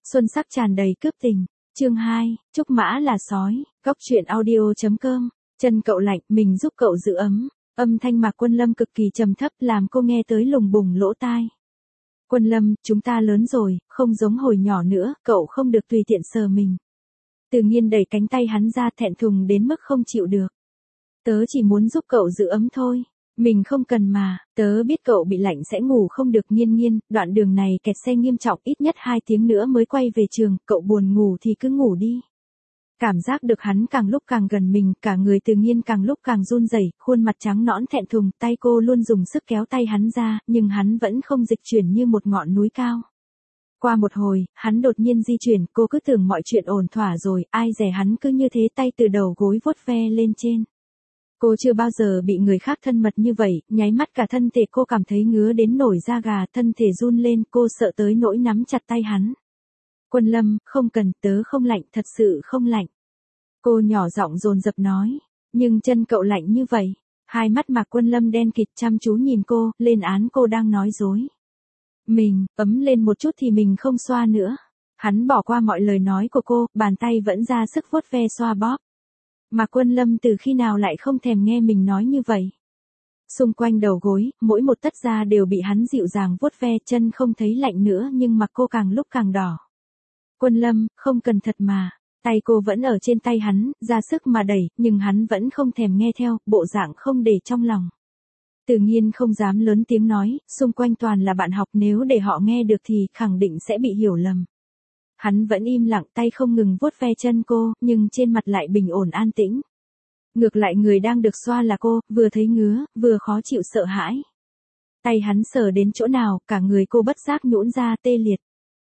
Xuân sắc tràn đầy cướp tình. Chương 2, Trúc Mã là sói. Góc truyện audio.com. Chân cậu lạnh, mình giúp cậu giữ ấm. Âm thanh Mạc Quân Lâm cực kỳ trầm thấp làm cô nghe tới lùng bùng lỗ tai. Quân Lâm, chúng ta lớn rồi, không giống hồi nhỏ nữa, cậu không được tùy tiện sờ mình. Từ Nghiên đẩy cánh tay hắn ra, thẹn thùng đến mức không chịu được. Tớ chỉ muốn giúp cậu giữ ấm thôi. Mình không cần mà, tớ biết cậu bị lạnh sẽ ngủ không được. Nghiên, đoạn đường này kẹt xe nghiêm trọng, ít nhất 2 tiếng nữa mới quay về trường, cậu buồn ngủ thì cứ ngủ đi. Cảm giác được hắn càng lúc càng gần mình, cả người Từ Nghiên càng lúc càng run rẩy, khuôn mặt trắng nõn thẹn thùng, tay cô luôn dùng sức kéo tay hắn ra, nhưng hắn vẫn không dịch chuyển như một ngọn núi cao. Qua một hồi, hắn đột nhiên di chuyển, cô cứ tưởng mọi chuyện ổn thỏa rồi, ai dè hắn cứ như thế tay từ đầu gối vuốt ve lên trên. Cô chưa bao giờ bị người khác thân mật như vậy, nháy mắt cả thân thể cô cảm thấy ngứa đến nổi da gà, thân thể run lên, cô sợ tới nỗi nắm chặt tay hắn. Quân Lâm, không cần, tớ không lạnh, thật sự không lạnh. Cô nhỏ giọng dồn dập nói, nhưng chân cậu lạnh như vậy. Hai mắt Mạc Quân Lâm đen kịt chăm chú nhìn cô, lên án cô đang nói dối. Mình, ấm lên một chút thì mình không xoa nữa. Hắn bỏ qua mọi lời nói của cô, bàn tay vẫn ra sức vuốt ve xoa bóp. Mạc Quân Lâm từ khi nào lại không thèm nghe mình nói như vậy. Xung quanh đầu gối, mỗi một tấc da đều bị hắn dịu dàng vuốt ve, chân không thấy lạnh nữa nhưng mặt cô càng lúc càng đỏ. Quân Lâm, không cần thật mà. Tay cô vẫn ở trên tay hắn, ra sức mà đẩy, nhưng hắn vẫn không thèm nghe theo, bộ dạng không để trong lòng. Từ Nghiên không dám lớn tiếng nói, xung quanh toàn là bạn học, nếu để họ nghe được thì khẳng định sẽ bị hiểu lầm. Hắn vẫn im lặng, tay không ngừng vuốt ve chân cô, nhưng trên mặt lại bình ổn an tĩnh. Ngược lại người đang được xoa là cô, vừa thấy ngứa, vừa khó chịu sợ hãi. Tay hắn sờ đến chỗ nào, cả người cô bất giác nhũn ra tê liệt.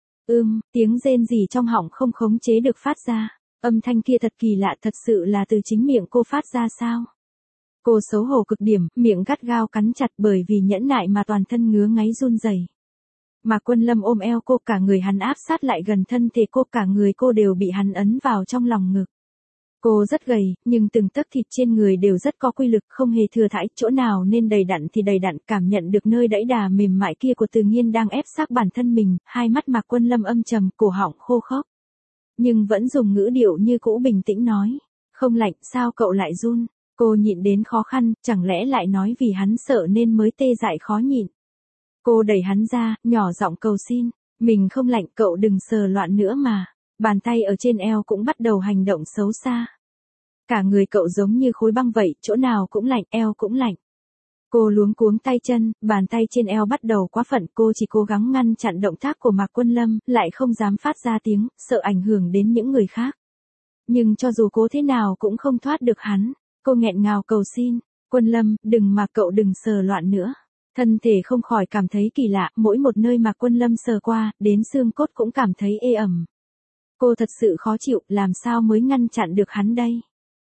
Tiếng rên rỉ trong họng không khống chế được phát ra. Âm thanh kia thật kỳ lạ, thật sự là từ chính miệng cô phát ra sao? Cô xấu hổ cực điểm, miệng gắt gao cắn chặt bởi vì nhẫn nại mà toàn thân ngứa ngáy run rẩy. Mạc Quân Lâm ôm eo cô, cả người hắn áp sát lại gần thân thể cô, cả người cô đều bị hắn ấn vào trong lòng ngực. Cô rất gầy, nhưng từng tấc thịt trên người đều rất có quy lực, không hề thừa thãi, chỗ nào nên đầy đặn thì đầy đặn, cảm nhận được nơi đẫy đà mềm mại kia của Từ Nghiên đang ép sát bản thân mình, hai mắt Mạc Quân Lâm âm trầm, cổ họng khô khốc. Nhưng vẫn dùng ngữ điệu như cũ bình tĩnh nói, không lạnh, sao cậu lại run? Cô nhịn đến khó khăn, chẳng lẽ lại nói vì hắn sợ nên mới tê dại khó nhịn. Cô đẩy hắn ra, nhỏ giọng cầu xin, mình không lạnh, cậu đừng sờ loạn nữa mà. Bàn tay ở trên eo cũng bắt đầu hành động xấu xa. Cả người cậu giống như khối băng vậy, chỗ nào cũng lạnh, eo cũng lạnh. Cô luống cuống tay chân, bàn tay trên eo bắt đầu quá phận, cô chỉ cố gắng ngăn chặn động tác của Mạc Quân Lâm, lại không dám phát ra tiếng, sợ ảnh hưởng đến những người khác. Nhưng cho dù cố thế nào cũng không thoát được hắn. Cô nghẹn ngào cầu xin, Quân Lâm, đừng mà, cậu đừng sờ loạn nữa. Thân thể không khỏi cảm thấy kỳ lạ, mỗi một nơi mà Quân Lâm sờ qua, đến xương cốt cũng cảm thấy ê ẩm. Cô thật sự khó chịu, làm sao mới ngăn chặn được hắn đây?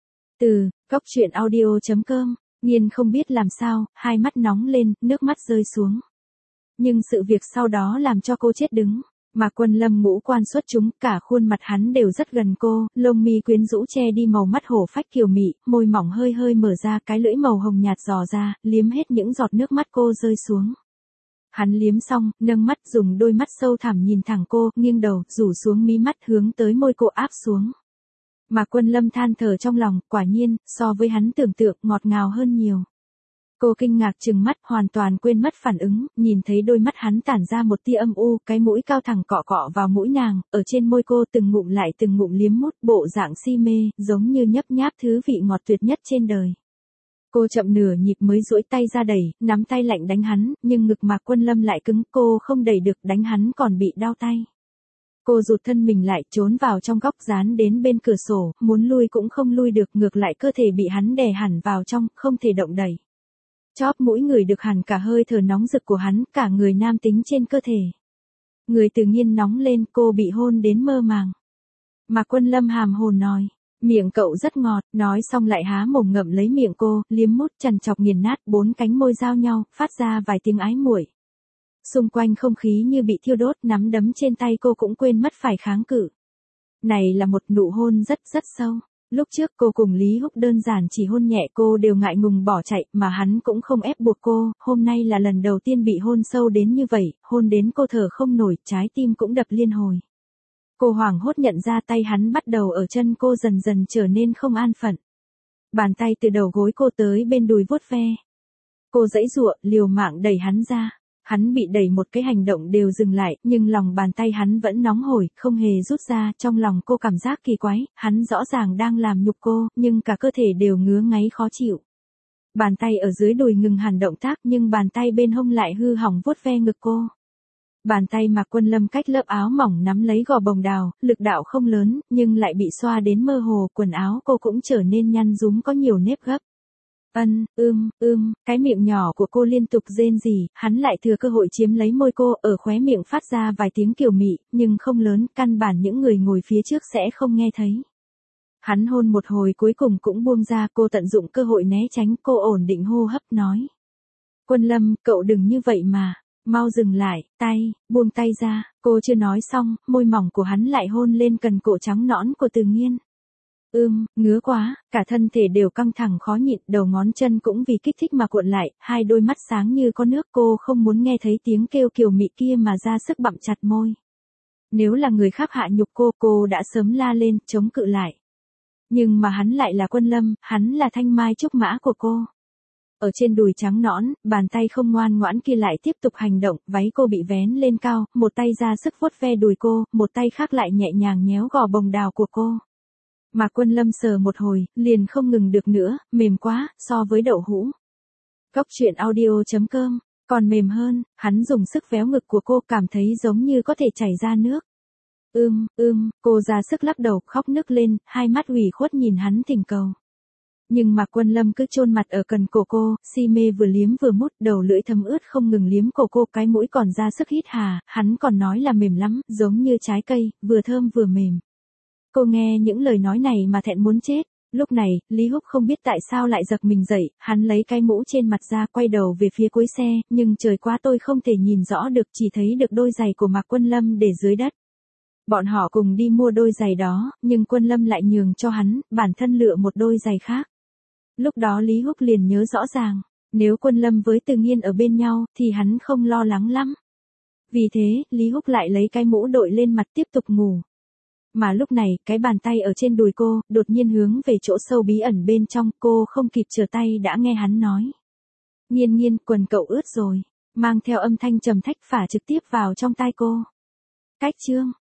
Góc truyện audio.com, Nghiên không biết làm sao, hai mắt nóng lên, nước mắt rơi xuống. Nhưng sự việc sau đó làm cho cô chết đứng. Mạc Quân Lâm ngũ quan xuất chúng, cả khuôn mặt hắn đều rất gần cô, lông mi quyến rũ che đi màu mắt hổ phách kiều mị, môi mỏng hơi hơi mở ra, cái lưỡi màu hồng nhạt dò ra, liếm hết những giọt nước mắt cô rơi xuống. Hắn liếm xong, nâng mắt dùng đôi mắt sâu thẳm nhìn thẳng cô, nghiêng đầu, rủ xuống mí mắt hướng tới môi cô áp xuống. Mạc Quân Lâm than thở trong lòng, quả nhiên, so với hắn tưởng tượng ngọt ngào hơn nhiều. Cô kinh ngạc trừng mắt, hoàn toàn quên mất phản ứng, nhìn thấy đôi mắt hắn tản ra một tia âm u, cái mũi cao thẳng cọ cọ vào mũi nàng, ở trên môi cô từng ngụm lại từng ngụm liếm mút, bộ dạng si mê, giống như nhấp nháp thứ vị ngọt tuyệt nhất trên đời. Cô chậm nửa nhịp mới duỗi tay ra đẩy, nắm tay lạnh đánh hắn, nhưng ngực Mạc Quân Lâm lại cứng, cô không đẩy được, đánh hắn còn bị đau tay. Cô rụt thân mình lại, trốn vào trong góc dán đến bên cửa sổ, muốn lui cũng không lui được, ngược lại cơ thể bị hắn đè hẳn vào trong, không thể động đẩy. Chóp mũi người được hẳn cả hơi thở nóng rực của hắn, cả người nam tính trên cơ thể. Người Từ Nghiên nóng lên, cô bị hôn đến mơ màng. Mạc Quân Lâm hàm hồn nói, miệng cậu rất ngọt, nói xong lại há mồm ngậm lấy miệng cô, liếm mút chằn chọc nghiền nát, 4 cánh môi giao nhau, phát ra vài tiếng ái muội. Xung quanh không khí như bị thiêu đốt, nắm đấm trên tay cô cũng quên mất phải kháng cự. Này là một nụ hôn rất rất sâu. Lúc trước cô cùng Lý Húc đơn giản chỉ hôn nhẹ, cô đều ngại ngùng bỏ chạy, mà hắn cũng không ép buộc cô, hôm nay là lần đầu tiên bị hôn sâu đến như vậy, hôn đến cô thở không nổi, trái tim cũng đập liên hồi. Cô hoảng hốt nhận ra tay hắn bắt đầu ở chân cô dần dần trở nên không an phận. Bàn tay từ đầu gối cô tới bên đùi vuốt ve. Cô giãy giụa, liều mạng đẩy hắn ra. Hắn bị đẩy một cái hành động đều dừng lại, nhưng lòng bàn tay hắn vẫn nóng hổi, không hề rút ra. Trong lòng cô cảm giác kỳ quái, hắn rõ ràng đang làm nhục cô, nhưng cả cơ thể đều ngứa ngáy khó chịu. Bàn tay ở dưới đùi ngừng hẳn động tác, nhưng bàn tay bên hông lại hư hỏng vuốt ve ngực cô. Bàn tay Mạc Quân Lâm cách lớp áo mỏng nắm lấy gò bồng đào, lực đạo không lớn, nhưng lại bị xoa đến mơ hồ, quần áo cô cũng trở nên nhăn rúm có nhiều nếp gấp. Cái miệng nhỏ của cô liên tục rên rỉ, hắn lại thừa cơ hội chiếm lấy môi cô, ở khóe miệng phát ra vài tiếng kiều mị, nhưng không lớn, căn bản những người ngồi phía trước sẽ không nghe thấy. Hắn hôn một hồi cuối cùng cũng buông ra, cô tận dụng cơ hội né tránh, cô ổn định hô hấp nói. Quân Lâm, cậu đừng như vậy mà. Mau dừng lại, buông tay ra, cô chưa nói xong, môi mỏng của hắn lại hôn lên cần cổ trắng nõn của Từ Nghiên. Ngứa quá, cả thân thể đều căng thẳng khó nhịn, đầu ngón chân cũng vì kích thích mà cuộn lại, hai đôi mắt sáng như có nước, cô không muốn nghe thấy tiếng kêu kiều mị kia mà ra sức bặm chặt môi. Nếu là người khác hạ nhục cô đã sớm la lên, chống cự lại. Nhưng mà hắn lại là Quân Lâm, hắn là thanh mai trúc mã của cô. Ở trên đùi trắng nõn, bàn tay không ngoan ngoãn kia lại tiếp tục hành động, váy cô bị vén lên cao, một tay ra sức vuốt ve đùi cô, một tay khác lại nhẹ nhàng nhéo gò bồng đào của cô. Mạc Quân Lâm sờ một hồi, liền không ngừng được nữa, mềm quá, so với đậu hũ. Cóc truyện audio.com, còn mềm hơn, hắn dùng sức véo ngực của cô cảm thấy giống như có thể chảy ra nước. Cô ra sức lắc đầu, khóc nức lên, hai mắt ủy khuất nhìn hắn thỉnh cầu. Nhưng Mạc Quân Lâm cứ chôn mặt ở cần cổ cô, si mê vừa liếm vừa mút, đầu lưỡi thấm ướt không ngừng liếm cổ cô, cái mũi còn ra sức hít hà, hắn còn nói là mềm lắm, giống như trái cây, vừa thơm vừa mềm. Cô nghe những lời nói này mà thẹn muốn chết. Lúc này, Lý Húc không biết tại sao lại giật mình dậy, hắn lấy cái mũ trên mặt ra quay đầu về phía cuối xe, nhưng trời quá tôi không thể nhìn rõ được, chỉ thấy được đôi giày của Mạc Quân Lâm để dưới đất. Bọn họ cùng đi mua đôi giày đó, nhưng Quân Lâm lại nhường cho hắn, bản thân lựa một đôi giày khác. Lúc đó Lý Húc liền nhớ rõ ràng, nếu Quân Lâm với Từ Nghiên ở bên nhau, thì hắn không lo lắng lắm. Vì thế, Lý Húc lại lấy cái mũ đội lên mặt tiếp tục ngủ. Mà lúc này, cái bàn tay ở trên đùi cô, đột nhiên hướng về chỗ sâu bí ẩn bên trong, cô không kịp trở tay đã nghe hắn nói. Nghiên, quần cậu ướt rồi, mang theo âm thanh trầm thách phả trực tiếp vào trong tai cô. Cách chương.